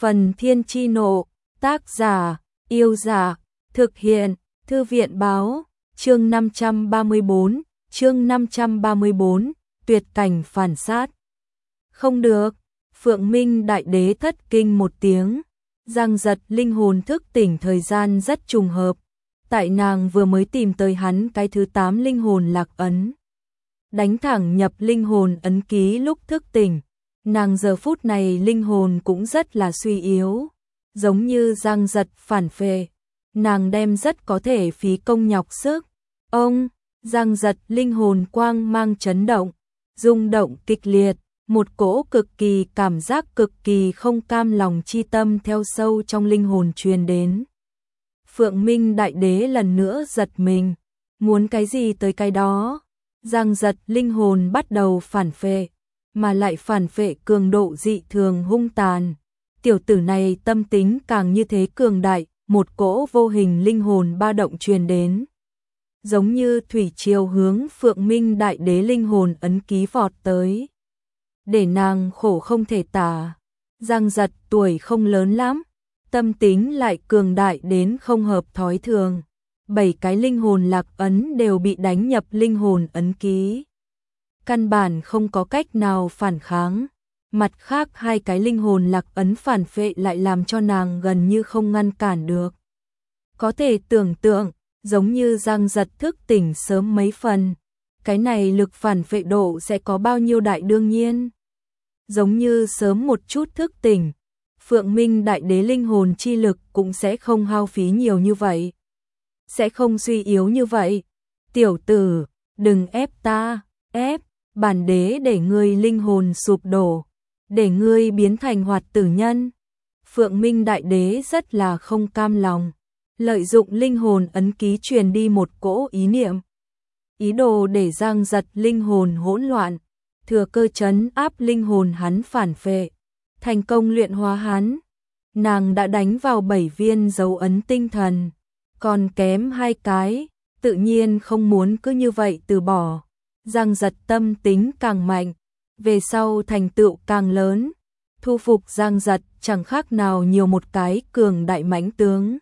Phần Thiên Chi Nộ, tác giả, Yêu Giả, thực hiện, Thư viện Báo, chương 534, tuyệt cảnh phản sát. Không được, Phượng Minh Đại Đế thất kinh một tiếng, Giang Giật linh hồn thức tỉnh thời gian rất trùng hợp, tại nàng vừa mới tìm tới hắn cái thứ 8 linh hồn lạc ấn. Đánh thẳng nhập linh hồn ấn ký lúc thức tỉnh, nàng giờ phút này linh hồn cũng rất là suy yếu, giống như Giang Giật phản phệ, nàng đem rất có thể phí công nhọc sức. Ông, Giang Giật linh hồn quang mang chấn động, rung động kịch liệt, một cỗ cực kỳ cảm giác cực kỳ không cam lòng chi tâm theo sâu trong linh hồn truyền đến. Phượng Minh Đại Đế lần nữa giật mình, muốn cái gì tới cái đó. Giang Giật linh hồn bắt đầu phản phệ, mà lại phản phệ cường độ dị thường hung tàn. Tiểu tử này tâm tính càng như thế cường đại, một cỗ vô hình linh hồn ba động truyền đến. Giống như thủy triều hướng Phượng Minh Đại Đế linh hồn ấn ký vọt tới. Để nàng khổ không thể tả. Giang Giật tuổi không lớn lắm, tâm tính lại cường đại đến không hợp thói thường. 7 cái linh hồn lạc ấn đều bị đánh nhập linh hồn ấn ký. Căn bản không có cách nào phản kháng. Mặt khác 2 cái linh hồn lạc ấn phản phệ lại làm cho nàng gần như không ngăn cản được. Có thể tưởng tượng, giống như Giang Giật thức tỉnh sớm mấy phần, cái này lực phản phệ độ sẽ có bao nhiêu đại đương nhiên. Giống như sớm một chút thức tỉnh, Phượng Minh Đại Đế linh hồn chi lực cũng sẽ không hao phí nhiều như vậy. Sẽ không suy yếu như vậy. Tiểu tử, đừng ép ta, ép, bản đế để ngươi linh hồn sụp đổ, để ngươi biến thành hoạt tử nhân. Phượng Minh Đại Đế rất là không cam lòng, lợi dụng linh hồn ấn ký truyền đi một cỗ ý niệm. Ý đồ để Giang Giật linh hồn hỗn loạn, thừa cơ trấn áp linh hồn hắn phản phệ, thành công luyện hóa hắn. Nàng đã đánh vào 7 viên dấu ấn tinh thần, còn kém 2 cái, tự nhiên không muốn cứ như vậy từ bỏ. Giang Giật tâm tính càng mạnh, về sau thành tựu càng lớn, thu phục Giang Giật chẳng khác nào nhiều một cái cường đại mãnh tướng.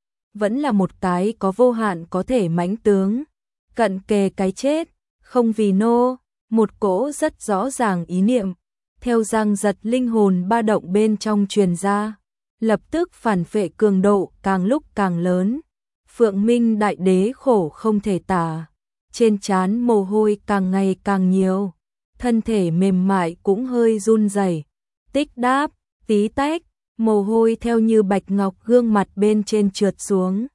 Vẫn là một cái có vô hạn có thể mãnh tướng, cận kề cái chết, không vì nô, một cỗ rất rõ ràng ý niệm, theo Giang Giật linh hồn ba động bên trong truyền ra, lập tức phản phệ cường độ càng lúc càng lớn. Phượng Minh Đại Đế khổ không thể tả, trên trán mồ hôi càng ngày càng nhiều, thân thể mềm mại cũng hơi run rẩy, tích đáp, tí tách, mồ hôi theo như bạch ngọc gương mặt bên trên trượt xuống,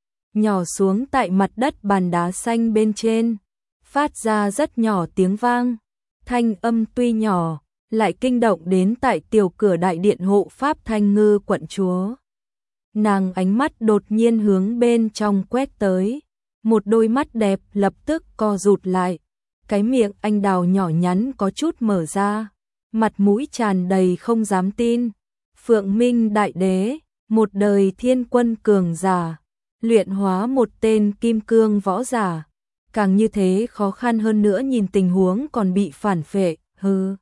nhỏ xuống tại mặt đất bàn đá xanh bên trên, phát ra rất nhỏ tiếng vang, thanh âm tuy nhỏ, lại kinh động đến tại tiểu cửa đại điện hộ pháp Thanh Ngư quận chúa. Nàng ánh mắt đột nhiên hướng bên trong quét tới, một đôi mắt đẹp lập tức co rụt lại, cái miệng anh đào nhỏ nhắn có chút mở ra, mặt mũi tràn đầy không dám tin. Phượng Minh Đại Đế, một đời thiên quân cường giả, luyện hóa một tên kim cương võ giả, càng như thế khó khăn hơn nữa nhìn tình huống còn bị phản phệ, hừ.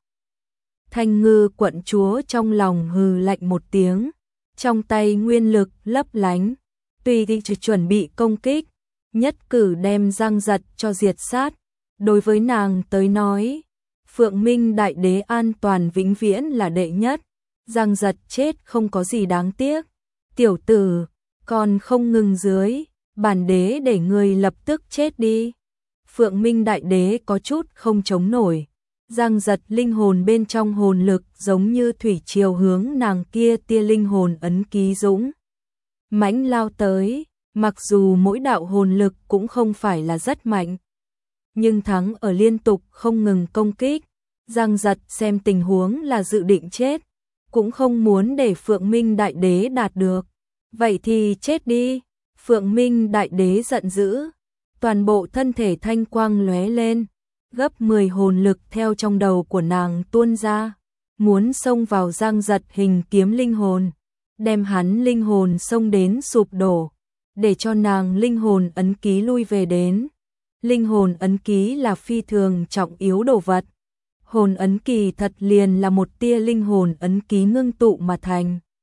Thanh Ngư quận chúa trong lòng hừ lạnh một tiếng, trong tay nguyên lực lấp lánh, tùy thì chuẩn bị công kích, nhất cử đem Giang Giật cho diệt sát. Đối với nàng tới nói, Phượng Minh Đại Đế an toàn vĩnh viễn là đệ nhất, Giang Giật chết không có gì đáng tiếc. Tiểu tử, còn không ngừng dưới, bản đế để ngươi lập tức chết đi. Phượng Minh Đại Đế có chút không chống nổi. Giang Giật linh hồn bên trong hồn lực giống như thủy triều hướng nàng kia tia linh hồn ấn ký dũng mãnh lao tới, mặc dù mỗi đạo hồn lực cũng không phải là rất mạnh, nhưng thắng ở liên tục không ngừng công kích. Giang Giật xem tình huống là dự định chết, cũng không muốn để Phượng Minh Đại Đế đạt được. Vậy thì chết đi. Phượng Minh Đại Đế giận dữ, toàn bộ thân thể thanh quang lóe lên, gấp 10 hồn lực theo trong đầu của nàng tuôn ra, muốn xông vào Giang Giật hình kiếm linh hồn, đem hắn linh hồn xông đến sụp đổ, để cho nàng linh hồn ấn ký lui về đến. Linh hồn ấn ký là phi thường trọng yếu đồ vật. Hồn ấn kỳ thật liền là một tia linh hồn ấn ký ngưng tụ mà thành.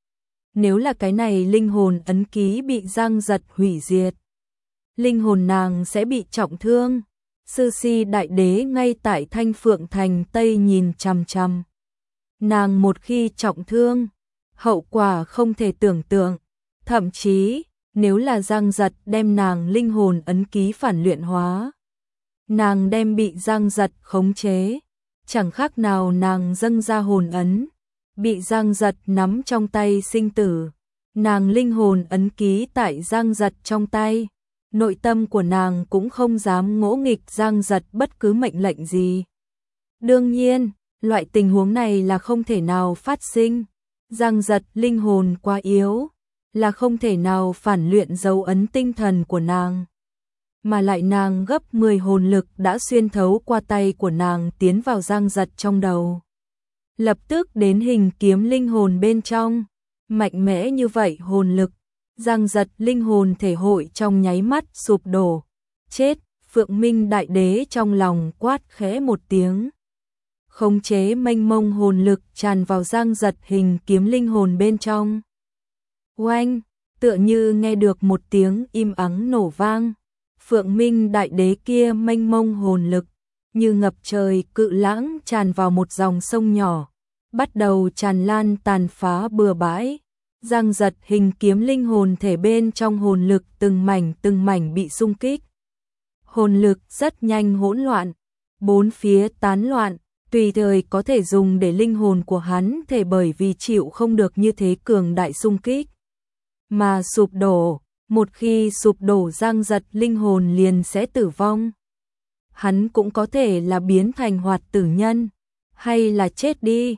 nếu là cái này linh hồn ấn ký bị Giang Giật hủy diệt, linh hồn nàng sẽ bị trọng thương. Sư Si đại đế ngay tại Thanh Phượng Thành Tây nhìn chằm chằm. Nàng một khi trọng thương, hậu quả không thể tưởng tượng, thậm chí nếu là Giang Giật đem nàng linh hồn ấn ký phản luyện hóa, nàng đem bị Giang Giật khống chế, chẳng khác nào nàng dâng ra hồn ấn, bị Giang Giật nắm trong tay sinh tử. Nàng linh hồn ấn ký tại Giang Giật trong tay, nội tâm của nàng cũng không dám ngỗ nghịch Giang Giật bất cứ mệnh lệnh gì. Đương nhiên, loại tình huống này là không thể nào phát sinh. Giang Giật linh hồn quá yếu, là không thể nào phản luyện dấu ấn tinh thần của nàng. Mà lại nàng gấp 10 hồn lực đã xuyên thấu qua tay của nàng tiến vào Giang Giật trong đầu. Lập tức đến hình kiếm linh hồn bên trong, mạnh mẽ như vậy hồn lực, Giang Giật linh hồn thể hội trong nháy mắt sụp đổ. Chết, Phượng Minh đại đế trong lòng quát khẽ một tiếng. Khống chế mênh mông hồn lực tràn vào Giang Giật hình kiếm linh hồn bên trong. Oanh, tựa như nghe được một tiếng im ắng nổ vang. Phượng Minh đại đế kia mênh mông hồn lực, như ngập trời cự lãng tràn vào một dòng sông nhỏ, bắt đầu tràn lan tàn phá bừa bãi. Giang Giật hình kiếm linh hồn thể bên trong hồn lực từng mảnh bị xung kích. Hồn lực rất nhanh hỗn loạn, bốn phía tán loạn, tùy thời có thể dùng để linh hồn của hắn thể bởi vì chịu không được như thế cường đại xung kích mà sụp đổ. Một khi sụp đổ Giang Giật linh hồn liền sẽ tử vong. Hắn cũng có thể là biến thành hoạt tử nhân, hay là chết đi.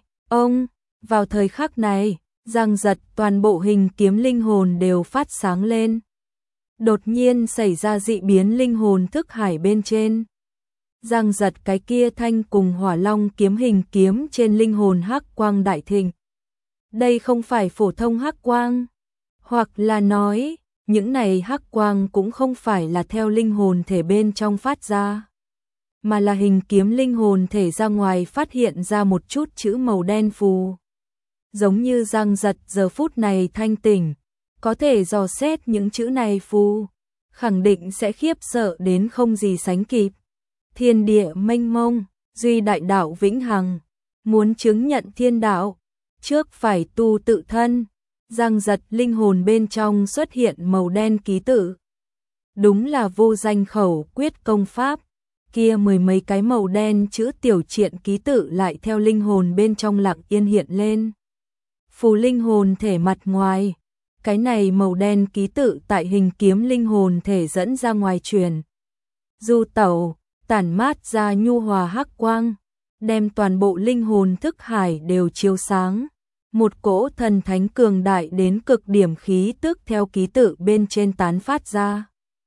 Vào thời khắc này, Giang Giật toàn bộ hình kiếm linh hồn đều phát sáng lên. Đột nhiên xảy ra dị biến linh hồn thức hải bên trên. Giang Giật cái kia thanh cùng hỏa long kiếm hình kiếm trên linh hồn hắc quang đại thịnh. Đây không phải phổ thông hắc quang, hoặc là nói, những này hắc quang cũng không phải là theo linh hồn thể bên trong phát ra, mà là hình kiếm linh hồn thể ra ngoài phát hiện ra một chút chữ màu đen phù. Giống như Giang Giật giờ phút này thanh tỉnh, có thể dò xét những chữ này phù, khẳng định sẽ khiếp sợ đến không gì sánh kịp. Thiên địa mênh mông, duy đại đạo vĩnh hằng, muốn chứng nhận thiên đạo, trước phải tu tự thân. Giang Giật linh hồn bên trong xuất hiện màu đen ký tự. Đúng là vô danh khẩu quyết công pháp, kia mười mấy cái màu đen chữ tiểu triện ký tự lại theo linh hồn bên trong lặng yên hiện lên. Phù linh hồn thể mặt ngoài, cái này màu đen ký tự tại hình kiếm linh hồn thể dẫn ra ngoài truyền. Du tẩu, tản mát ra nhu hòa hắc quang, đem toàn bộ linh hồn thức hải đều chiếu sáng. Một cỗ thần thánh cường đại đến cực điểm khí tức theo ký tự bên trên tán phát ra.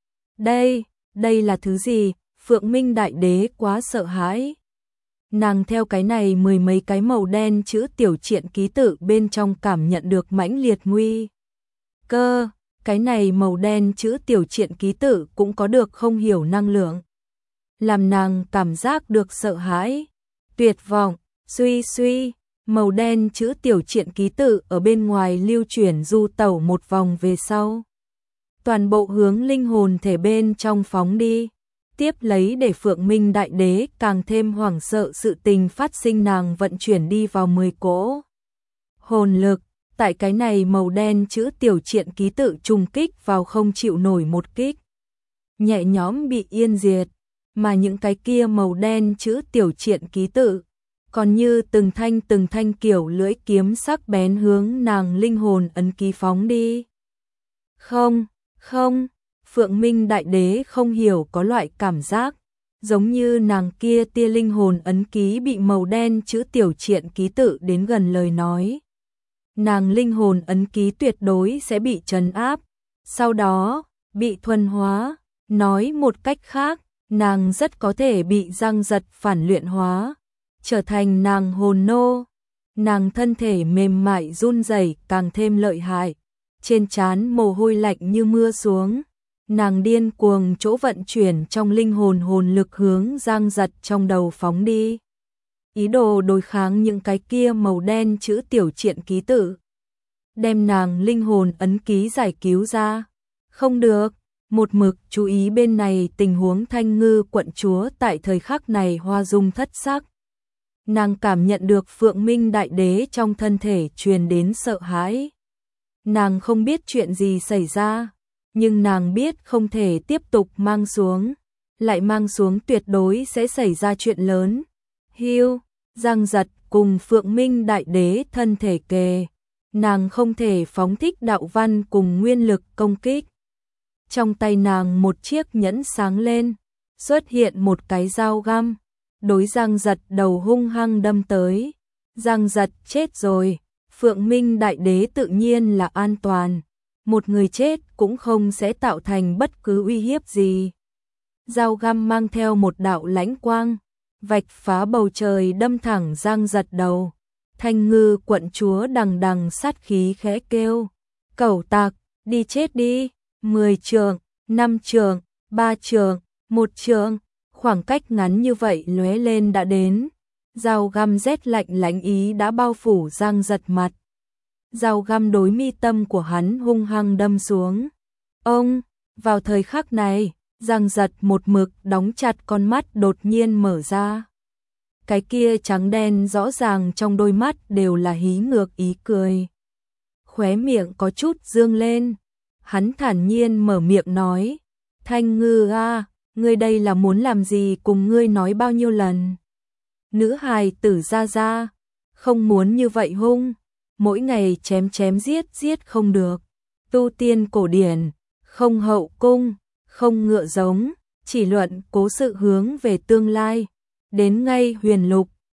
Đây là thứ gì? Phượng Minh đại đế quá sợ hãi. Nàng theo cái này mười mấy cái màu đen chữ tiểu triện ký tự bên trong cảm nhận được mãnh liệt nguy cơ. Cái này màu đen chữ tiểu triện ký tự cũng có được không hiểu năng lượng, làm nàng cảm giác được sợ hãi, tuyệt vọng, suy. Màu đen chữ tiểu triện ký tự ở bên ngoài lưu chuyển du tẩu một vòng về sau, toàn bộ hướng linh hồn thể bên trong phóng đi. Tiếp lấy để Phượng Minh đại đế càng thêm hoảng sợ sự tình phát sinh, nàng vận chuyển đi vào 10 cỗ hồn lực, tại cái này màu đen chữ tiểu triện ký tự trùng kích vào không chịu nổi một kích, nhẹ nhõm bị yên diệt. Mà những cái kia màu đen chữ tiểu triện ký tự còn như từng thanh kiểu lưỡi kiếm sắc bén hướng nàng linh hồn ấn ký phóng đi. Không, Phượng Minh đại đế không hiểu có loại cảm giác, giống như nàng kia tia linh hồn ấn ký bị màu đen chữ tiểu triện ký tự đến gần lời nói. Nàng linh hồn ấn ký tuyệt đối sẽ bị trấn áp, sau đó bị thuần hóa. Nói một cách khác, nàng rất có thể bị Giang Giật phản luyện hóa, trở thành nàng hồn nô. Nàng thân thể mềm mại run rẩy càng thêm lợi hại, trên trán mồ hôi lạnh như mưa xuống. Nàng điên cuồng chỗ vận chuyển trong linh hồn hồn lực hướng Giang Giật trong đầu phóng đi, ý đồ đối kháng những cái kia màu đen chữ tiểu triện ký tự. đem nàng linh hồn ấn ký giải cứu ra. Không được, một mực chú ý bên này tình huống Thanh Ngư quận chúa tại thời khắc này hoa dung thất sắc. Nàng cảm nhận được Phượng Minh Đại Đế trong thân thể truyền đến sợ hãi. Nàng không biết chuyện gì xảy ra, nhưng nàng biết không thể tiếp tục mang xuống, lại mang xuống tuyệt đối sẽ xảy ra chuyện lớn. Hưu, Giang Giật cùng Phượng Minh Đại Đế thân thể kề, nàng không thể phóng thích đạo văn cùng nguyên lực công kích. Trong tay nàng một chiếc nhẫn sáng lên, xuất hiện một cái dao găm, đối Giang Giật đầu hung hăng đâm tới. Giang Giật chết rồi, Phượng Minh Đại Đế tự nhiên là an toàn, một người chết cũng không sẽ tạo thành bất cứ uy hiếp gì. Dao găm mang theo một đạo lãnh quang, vạch phá bầu trời đâm thẳng Giang Giật đầu. Thanh Ngư quận chúa đằng đằng sát khí khẽ kêu, cẩu tặc, đi chết đi. 10 trượng, 5 trượng, 3 trượng, 1 trượng, khoảng cách ngắn như vậy lóe lên đã đến. Dao găm rét lạnh lãnh ý đã bao phủ Giang Giật mặt. Dao găm đối mi tâm của hắn hung hăng đâm xuống. Ông, vào thời khắc này, Giang Giật một mực đóng chặt con mắt đột nhiên mở ra. Cái kia trắng đen rõ ràng trong đôi mắt đều là hí ngược ý cười. Khóe miệng có chút dương lên. Hắn thản nhiên mở miệng nói, Thanh Ngư a, ngươi đây là muốn làm gì, cùng ngươi nói bao nhiêu lần. Nữ hài tử ra ra, không muốn như vậy hung, mỗi ngày chém chém giết giết không được. Tu tiên cổ điển, không hậu cung, không ngựa giống, chỉ luận cố sự hướng về tương lai. Đến ngay huyền lục,